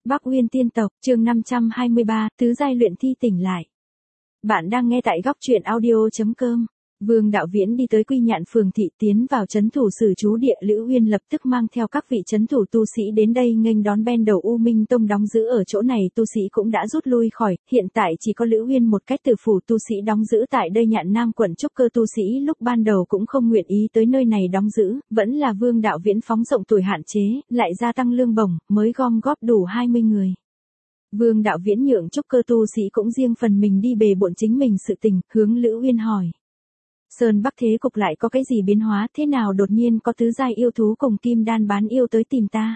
Bắc Uyên tiên tộc, chương 523, tứ giai luyện thi tỉnh lại. Bạn đang nghe tại góc truyện audio.com. Vương Đạo Viễn đi tới Quy Nhạn phường thị, tiến vào trấn thủ sử trú địa. Lữ Uyên lập tức mang theo các vị trấn thủ tu sĩ đến đây nghênh đón. Ben đầu U Minh Tông đóng giữ ở chỗ này tu sĩ cũng đã rút lui khỏi, hiện tại chỉ có Lữ Uyên một cách tử phủ tu sĩ đóng giữ tại đây. Nhạn Nam quận trúc cơ tu sĩ lúc ban đầu cũng không nguyện ý tới nơi này đóng giữ, vẫn là Vương Đạo Viễn phóng rộng tuổi hạn chế, lại gia tăng lương bổng, mới gom góp đủ 20 người. Vương Đạo Viễn nhượng trúc cơ tu sĩ cũng riêng phần mình đi bề bộn chính mình sự tình, hướng Lữ Uyên hỏi. Sơn Bắc thế cục lại có cái gì biến hóa, thế nào đột nhiên có tứ giai yêu thú cùng kim đan bán yêu tới tìm ta?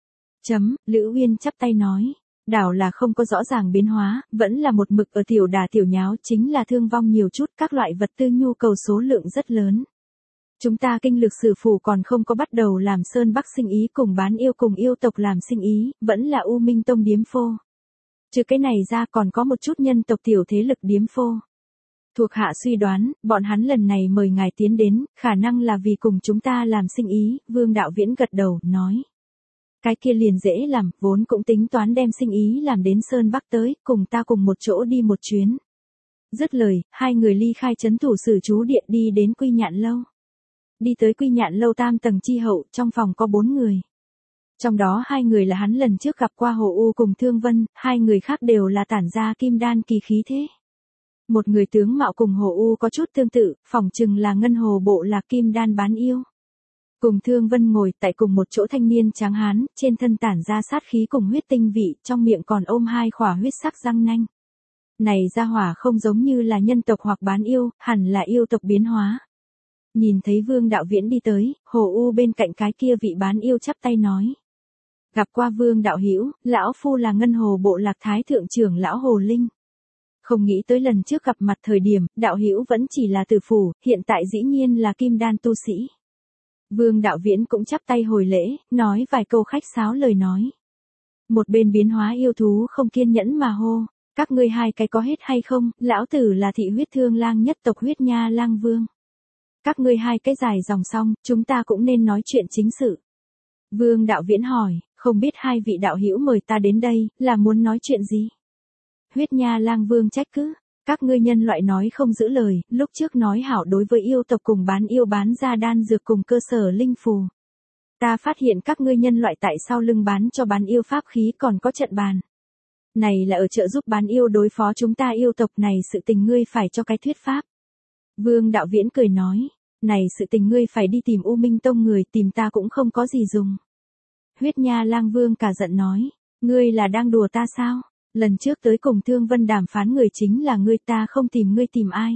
Lữ Uyên chắp tay nói, đảo là không có rõ ràng biến hóa, vẫn là một mực ở tiểu đà tiểu nháo, chính là thương vong nhiều chút, các loại vật tư nhu cầu số lượng rất lớn. Chúng ta kinh lực sử phủ còn không có bắt đầu làm Sơn Bắc sinh ý cùng bán yêu cùng yêu tộc làm sinh ý, vẫn là U Minh Tông điếm phô. Trừ cái này ra còn có một chút nhân tộc tiểu thế lực điếm phô. Thuộc hạ suy đoán, bọn hắn lần này mời ngài tiến đến, khả năng là vì cùng chúng ta làm sinh ý. Vương Đạo Viễn gật đầu, nói. Cái kia liền dễ làm, vốn cũng tính toán đem sinh ý làm đến Sơn Bắc tới, cùng ta cùng một chỗ đi một chuyến. Dứt lời, hai người ly khai trấn thủ sử trú địa đi đến Quy Nhạn lâu. Đi tới Quy Nhạn lâu tam tầng chi hậu, trong phòng có 4 người. Trong đó 2 người là hắn lần trước gặp qua Hồ U cùng Thương Vân, 2 người khác đều là tản ra kim đan kỳ khí thế. Một người tướng mạo cùng Hồ U có chút tương tự, phỏng chừng là Ngân Hồ bộ lạc kim đan bán yêu. Cùng Thương Vân ngồi tại cùng một chỗ thanh niên tráng hán, trên thân tản ra sát khí cùng huyết tinh vị, trong miệng còn ôm 2 khỏa huyết sắc răng nanh. Này gia hỏa không giống như là nhân tộc hoặc bán yêu, hẳn là yêu tộc biến hóa. Nhìn thấy Vương Đạo Viễn đi tới, Hồ U bên cạnh cái kia vị bán yêu chắp tay nói. Gặp qua Vương Đạo Hữu, lão phu là Ngân Hồ bộ lạc thái thượng trưởng lão Hồ Linh. Không nghĩ tới lần trước gặp mặt thời điểm, Đạo Hữu vẫn chỉ là tử phủ, hiện tại dĩ nhiên là kim đan tu sĩ. Vương Đạo Viễn cũng chắp tay hồi lễ, nói vài câu khách sáo lời nói. Một bên biến hóa yêu thú không kiên nhẫn mà hô, các ngươi 2 cái có hết hay không, lão tử là thị huyết thương lang nhất tộc Huyết Nha Lang Vương. Các ngươi 2 cái dài dòng xong, chúng ta cũng nên nói chuyện chính sự. Vương Đạo Viễn hỏi, không biết 2 vị đạo hữu mời ta đến đây, là muốn nói chuyện gì? Huyết Nha Lang Vương trách cứ, các ngươi nhân loại nói không giữ lời, lúc trước nói hảo đối với yêu tộc cùng bán yêu bán ra đan dược cùng cơ sở linh phù. Ta phát hiện các ngươi nhân loại tại sau lưng bán cho bán yêu pháp khí còn có trận bàn. Này là ở trợ giúp bán yêu đối phó chúng ta yêu tộc, này sự tình ngươi phải cho cái thuyết pháp. Vương Đạo Viễn cười nói, này sự tình ngươi phải đi tìm U Minh Tông người, tìm ta cũng không có gì dùng. Huyết Nha Lang Vương cả giận nói, ngươi là đang đùa ta sao? Lần trước tới cùng Thương Vân đàm phán người chính là ngươi, ta không tìm ngươi tìm ai?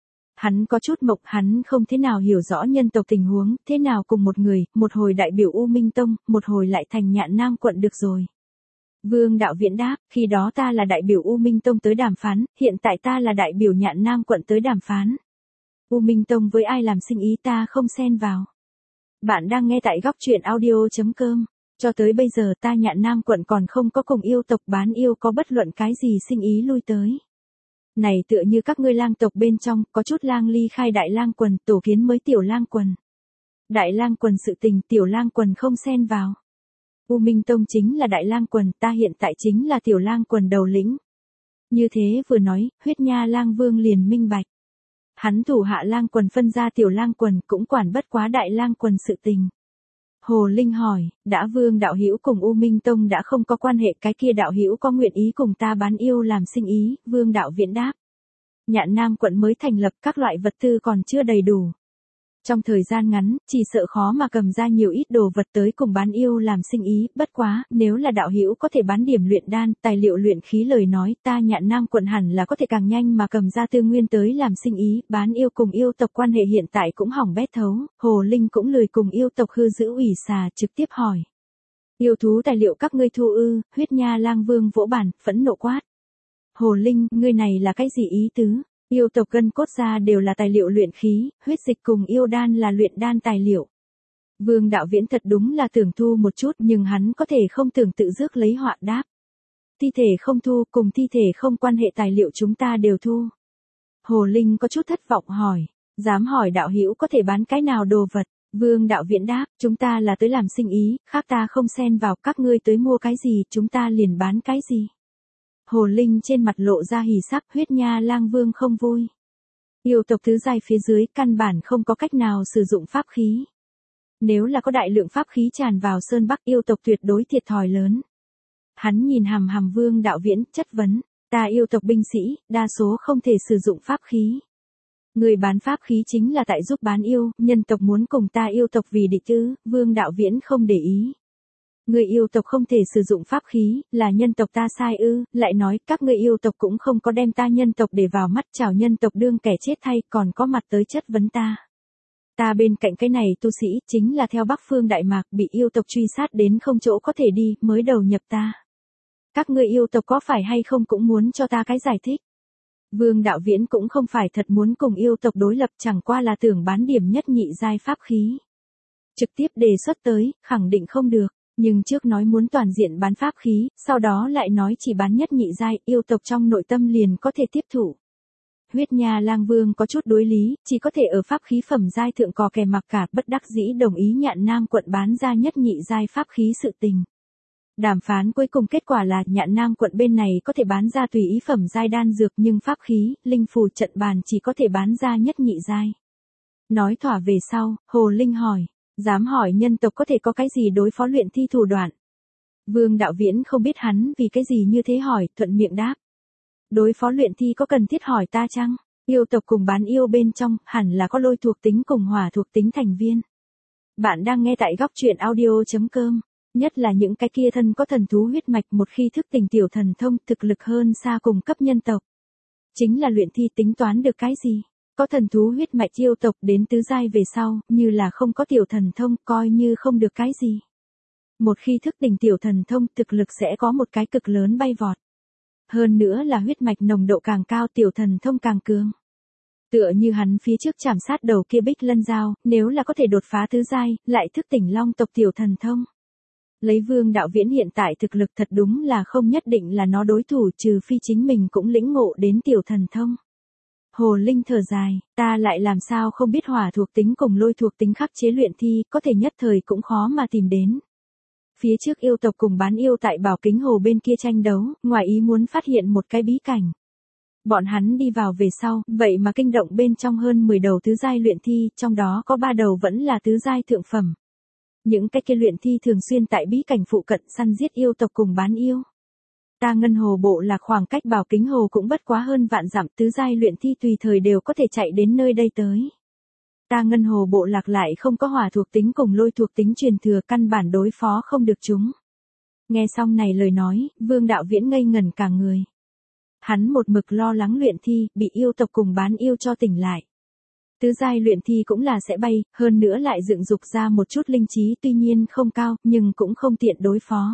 Hắn có chút mộng, hắn không thế nào hiểu rõ nhân tộc tình huống, thế nào cùng một người, một hồi đại biểu U Minh Tông, một hồi lại thành Nhạn Nam quận được rồi. Vương Đạo Viễn đáp, khi đó ta là đại biểu U Minh Tông tới đàm phán, hiện tại ta là đại biểu Nhạn Nam quận tới đàm phán. U Minh Tông với ai làm sinh ý ta không xen vào. Bạn đang nghe tại góc truyện audio.com. Cho tới bây giờ ta Nhạn Nam quận còn không có cùng yêu tộc bán yêu có bất luận cái gì sinh ý lui tới. Này tựa như các ngươi lang tộc bên trong, có chút lang ly khai đại lang quần, tổ kiến mới tiểu lang quần. Đại lang quần sự tình, tiểu lang quần không xen vào. U Minh Tông chính là đại lang quần, ta hiện tại chính là tiểu lang quần đầu lĩnh. Như thế vừa nói, Huyết Nha Lang Vương liền minh bạch. Hắn thủ hạ lang quần phân ra tiểu lang quần, cũng quản bất quá đại lang quần sự tình. Hồ Linh hỏi, đã Vương Đạo Hữu cùng U Minh Tông đã không có quan hệ, cái kia đạo hữu có nguyện ý cùng ta bán yêu làm sinh ý? Vương Đạo Viễn đáp. Nhạn Nam quận mới thành lập, các loại vật tư còn chưa đầy đủ. Trong thời gian ngắn, chỉ sợ khó mà cầm ra nhiều ít đồ vật tới cùng bán yêu làm sinh ý, bất quá, nếu là đạo hữu có thể bán điểm luyện đan, tài liệu luyện khí lời nói, ta Nhạn Nam quận hẳn là có thể càng nhanh mà cầm ra tư nguyên tới làm sinh ý, bán yêu cùng yêu tộc quan hệ hiện tại cũng hỏng bét thấu. Hồ Linh cũng lười cùng yêu tộc hư giữ ủy xà, trực tiếp hỏi. Yêu thú tài liệu các ngươi thu ư? Huyết Nha Lang Vương vỗ bàn, phẫn nộ quát. Hồ Linh, ngươi này là cái gì ý tứ? Yêu tộc gân cốt ra đều là tài liệu luyện khí, huyết dịch cùng yêu đan là luyện đan tài liệu. Vương Đạo Viễn thật đúng là tưởng thu một chút, nhưng hắn có thể không tưởng tự rước lấy họa, đáp. Thi thể không thu, cùng thi thể không quan hệ tài liệu chúng ta đều thu. Hồ Linh có chút thất vọng hỏi, dám hỏi đạo hữu có thể bán cái nào đồ vật? Vương Đạo Viễn đáp, chúng ta là tới làm sinh ý, khác ta không xen vào, các ngươi tới mua cái gì, chúng ta liền bán cái gì. Hồ Linh trên mặt lộ ra hỉ sắc, Huyết Nha Lang Vương không vui. Yêu tộc tứ giai phía dưới căn bản không có cách nào sử dụng pháp khí. Nếu là có đại lượng pháp khí tràn vào Sơn Bắc, yêu tộc tuyệt đối thiệt thòi lớn. Hắn nhìn hằm hằm Vương Đạo Viễn, chất vấn, ta yêu tộc binh sĩ, đa số không thể sử dụng pháp khí. Người bán pháp khí chính là tại giúp bán yêu, nhân tộc muốn cùng ta yêu tộc vì địch ư, Vương Đạo Viễn không để ý. Người yêu tộc không thể sử dụng pháp khí, là nhân tộc ta sai ư, lại nói các người yêu tộc cũng không có đem ta nhân tộc để vào mắt, chào nhân tộc đương kẻ chết thay, còn có mặt tới chất vấn ta. Ta bên cạnh cái này tu sĩ, chính là theo Bắc Phương Đại Mạc bị yêu tộc truy sát đến không chỗ có thể đi, mới đầu nhập ta. Các người yêu tộc có phải hay không cũng muốn cho ta cái giải thích. Vương Đạo Viễn cũng không phải thật muốn cùng yêu tộc đối lập, chẳng qua là tưởng bán điểm nhất nhị giai pháp khí. Trực tiếp đề xuất tới, khẳng định không được, nhưng trước nói muốn toàn diện bán pháp khí, sau đó lại nói chỉ bán nhất nhị giai, yêu tộc trong nội tâm liền có thể tiếp thụ. Huyết Nha Lang Vương có chút đối lý, chỉ có thể ở pháp khí phẩm giai thượng cò kè mặc cả, bất đắc dĩ đồng ý Nhạn Nam quận bán ra nhất nhị giai pháp khí sự tình. Đàm phán cuối cùng kết quả là Nhạn Nam quận bên này có thể bán ra tùy ý phẩm giai đan dược, nhưng pháp khí, linh phù trận bàn chỉ có thể bán ra nhất nhị giai. Nói thỏa về sau, Hồ Linh hỏi, dám hỏi nhân tộc có thể có cái gì đối phó luyện thi thủ đoạn. Vương Đạo Viễn không biết hắn vì cái gì như thế hỏi, thuận miệng đáp. Đối phó luyện thi có cần thiết hỏi ta chăng? Yêu tộc cùng bán yêu bên trong, hẳn là có lôi thuộc tính cùng hỏa thuộc tính thành viên. Bạn đang nghe tại góc truyện audio.com. Nhất là những cái kia thân có thần thú huyết mạch, một khi thức tỉnh tiểu thần thông, thực lực hơn xa cùng cấp nhân tộc. Chính là luyện thi tính toán được cái gì? Có thần thú huyết mạch yêu tộc đến tứ giai về sau, như là không có tiểu thần thông, coi như không được cái gì. Một khi thức tỉnh tiểu thần thông, thực lực sẽ có một cái cực lớn bay vọt. Hơn nữa là huyết mạch nồng độ càng cao, tiểu thần thông càng cường. Tựa như hắn phía trước chảm sát đầu kia Bích Lân Dao, nếu là có thể đột phá tứ giai, lại thức tỉnh long tộc tiểu thần thông. Lấy Vương Đạo Viễn hiện tại thực lực thật đúng là không nhất định là nó đối thủ, trừ phi chính mình cũng lĩnh ngộ đến tiểu thần thông. Hồ Linh thở dài, ta lại làm sao không biết hỏa thuộc tính cùng lôi thuộc tính khắc chế luyện thi, có thể nhất thời cũng khó mà tìm đến. Phía trước yêu tộc cùng bán yêu tại Bảo Kính Hồ bên kia tranh đấu, ngoài ý muốn phát hiện một cái bí cảnh. Bọn hắn đi vào về sau, vậy mà kinh động bên trong hơn 10 đầu tứ giai luyện thi, trong đó có 3 đầu vẫn là tứ giai thượng phẩm. Những cái kia luyện thi thường xuyên tại bí cảnh phụ cận săn giết yêu tộc cùng bán yêu. Ta Ngân Hồ Bộ Lạc khoảng cách Bảo Kính Hồ cũng bất quá hơn vạn dặm, tứ giai luyện thi tùy thời đều có thể chạy đến nơi đây tới. Ta Ngân Hồ Bộ Lạc lại không có hỏa thuộc tính cùng lôi thuộc tính truyền thừa, căn bản đối phó không được chúng. Nghe xong này lời nói, Vương Đạo Viễn ngây ngẩn cả người. Hắn một mực lo lắng luyện thi, bị yêu tộc cùng bán yêu cho tỉnh lại. Tứ giai luyện thi cũng là sẽ bay, hơn nữa lại dựng dục ra một chút linh trí, tuy nhiên không cao, nhưng cũng không tiện đối phó.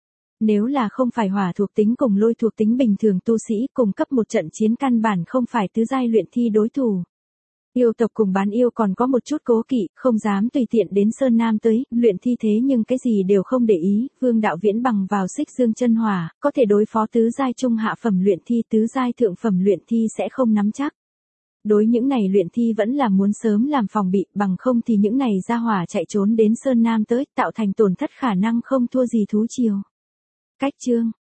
Nếu là không phải hỏa thuộc tính cùng lôi thuộc tính bình thường tu sĩ cùng cấp một trận chiến, căn bản không phải tứ giai luyện thi đối thủ. Yêu tộc cùng bán yêu còn có một chút cố kỵ, không dám tùy tiện đến Sơn Nam tới, luyện thi thế nhưng cái gì đều không để ý, Vương Đạo Viễn bằng vào xích dương chân hỏa, có thể đối phó tứ giai trung hạ phẩm luyện thi, tứ giai thượng phẩm luyện thi sẽ không nắm chắc. Đối những này luyện thi vẫn là muốn sớm làm phòng bị, bằng không thì những này ra hỏa chạy trốn đến Sơn Nam tới, tạo thành tổn thất khả năng không thua gì thú triều. Cách chương